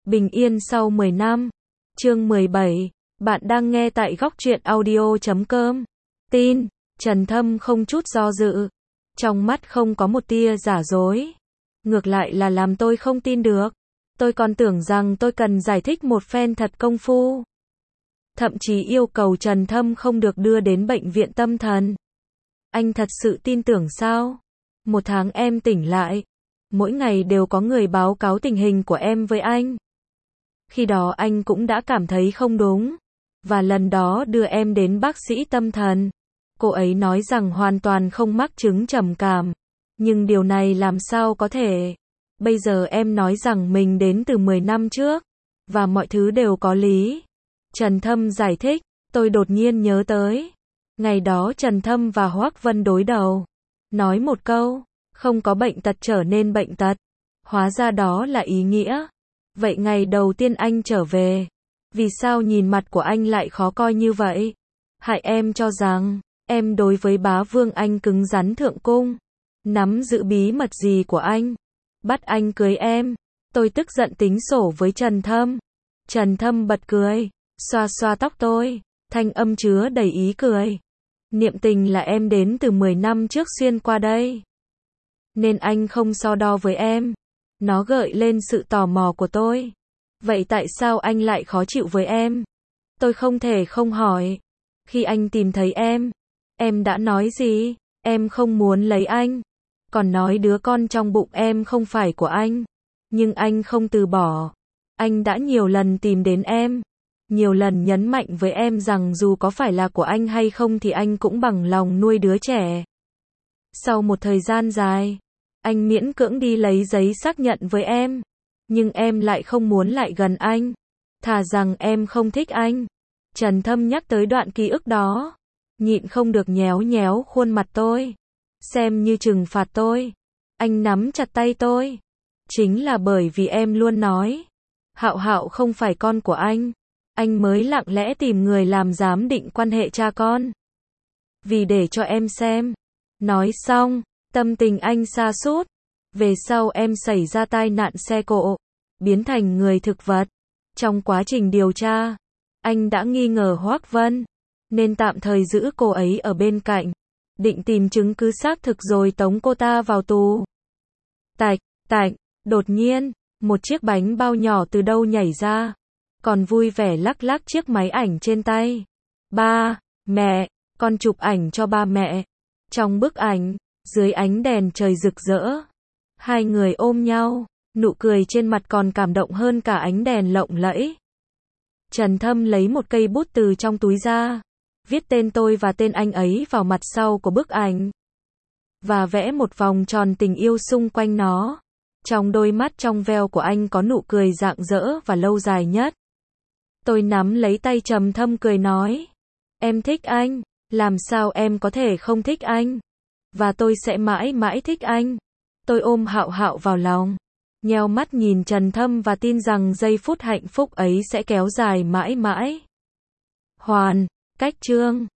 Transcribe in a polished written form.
Bình yên sau 10 năm. Chương 17. Bạn đang nghe tại góc truyện audio.com. Tin. Trần Thâm không chút do dự. Trong mắt không có một tia giả dối. Ngược lại là làm tôi không tin được. Tôi còn tưởng rằng tôi cần giải thích một phen thật công phu. Thậm chí yêu cầu Trần Thâm không được đưa đến bệnh viện tâm thần. Anh thật sự tin tưởng sao? Một tháng em tỉnh lại. Mỗi ngày đều có người báo cáo tình hình của em với anh. Khi đó anh cũng đã cảm thấy không đúng. Và lần đó đưa em đến bác sĩ tâm thần. Cô ấy nói rằng hoàn toàn không mắc chứng trầm cảm. Nhưng điều này làm sao có thể? Bây giờ em nói rằng mình đến từ 10 năm trước. Và mọi thứ đều có lý. Trần Thâm giải thích. Tôi đột nhiên nhớ tới. Ngày đó Trần Thâm và Hoắc Vân đối đầu. Nói một câu. Không có bệnh tật trở nên bệnh tật. Hóa ra đó là ý nghĩa. Vậy ngày đầu tiên anh trở về. Vì sao nhìn mặt của anh lại khó coi như vậy? Hại em cho rằng. Em đối với bá vương anh cứng rắn thượng cung. Nắm giữ bí mật gì của anh. Bắt anh cưới em. Tôi tức giận tính sổ với Trần Thâm. Trần Thâm bật cười. Xoa xoa tóc tôi. Thanh âm chứa đầy ý cười. Niệm tình là em đến từ 10 năm trước xuyên qua đây. Nên anh không so đo với em. Nó gợi lên sự tò mò của tôi. Vậy tại sao anh lại khó chịu với em? Tôi không thể không hỏi. Khi anh tìm thấy em đã nói gì? Em không muốn lấy anh. Còn nói đứa con trong bụng em không phải của anh. Nhưng anh không từ bỏ. Anh đã nhiều lần tìm đến em. Nhiều lần nhấn mạnh với em rằng dù có phải là của anh hay không thì anh cũng bằng lòng nuôi đứa trẻ. Sau một thời gian dài, anh miễn cưỡng đi lấy giấy xác nhận với em. Nhưng em lại không muốn lại gần anh. Thà rằng em không thích anh. Trần Thâm nhắc tới đoạn ký ức đó. Nhịn không được nhéo nhéo khuôn mặt tôi. Xem như trừng phạt tôi. Anh nắm chặt tay tôi. Chính là bởi vì em luôn nói. Hạo Hạo không phải con của anh mới lặng lẽ tìm người làm giám định quan hệ cha con. Vì để cho em xem. Nói xong, tâm tình anh sa sút. Về sau em xảy ra tai nạn xe cộ, biến thành người thực vật. Trong quá trình điều tra, anh đã nghi ngờ Hoắc Vân, nên tạm thời giữ cô ấy ở bên cạnh, định tìm chứng cứ xác thực rồi tống cô ta vào tù. Tạch, tạch, đột nhiên, một chiếc bánh bao nhỏ từ đâu nhảy ra, còn vui vẻ lắc lắc chiếc máy ảnh trên tay. Ba, mẹ, con chụp ảnh cho ba mẹ. Trong bức ảnh, dưới ánh đèn trời rực rỡ, hai người ôm nhau, nụ cười trên mặt còn cảm động hơn cả ánh đèn lộng lẫy. Trần Thâm lấy một cây bút từ trong túi ra, viết tên tôi và tên anh ấy vào mặt sau của bức ảnh, và vẽ một vòng tròn tình yêu xung quanh nó. Trong đôi mắt trong veo của anh có nụ cười rạng rỡ và lâu dài nhất. Tôi nắm lấy tay Trần Thâm cười nói, em thích anh, làm sao em có thể không thích anh? Và tôi sẽ mãi mãi thích anh. Tôi ôm Hạo Hạo vào lòng, nheo mắt nhìn Trần Thâm và tin rằng giây phút hạnh phúc ấy sẽ kéo dài mãi mãi. Hoàn, cách chương